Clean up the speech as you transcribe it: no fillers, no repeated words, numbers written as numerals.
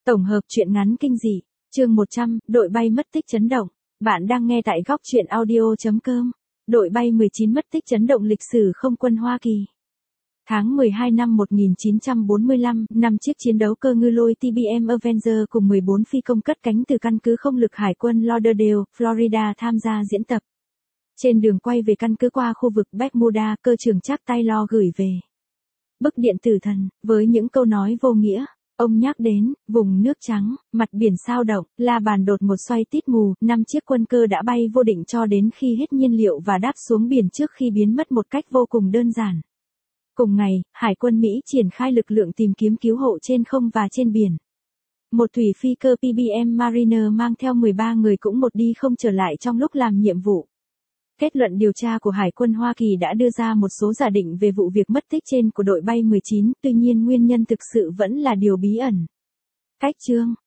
Tổng hợp truyện ngắn kinh dị, chương 100, đội bay mất tích chấn động. Bạn đang nghe tại góc truyện audio.com. Đội bay 19 mất tích chấn động lịch sử không quân Hoa Kỳ. Tháng 12 năm 1945, 5 chiếc chiến đấu cơ ngư lôi TBM Avenger cùng 14 phi công cất cánh từ căn cứ không lực hải quân Lauderdale, Florida tham gia diễn tập. Trên đường quay về căn cứ qua khu vực Bermuda, cơ trưởng Chuck Taylor gửi về bức điện tử thần, với những câu nói vô nghĩa. Ông nhắc đến, vùng nước trắng, mặt biển sao động, la bàn đột ngột xoay tít mù, 5 chiếc quân cơ đã bay vô định cho đến khi hết nhiên liệu và đáp xuống biển trước khi biến mất một cách vô cùng đơn giản. Cùng ngày, Hải quân Mỹ triển khai lực lượng tìm kiếm cứu hộ trên không và trên biển. Một thủy phi cơ PBM Mariner mang theo 13 người cũng một đi không trở lại trong lúc làm nhiệm vụ. Kết luận điều tra của Hải quân Hoa Kỳ đã đưa ra một số giả định về vụ việc mất tích trên của đội bay 19, tuy nhiên nguyên nhân thực sự vẫn là điều bí ẩn. Cách chương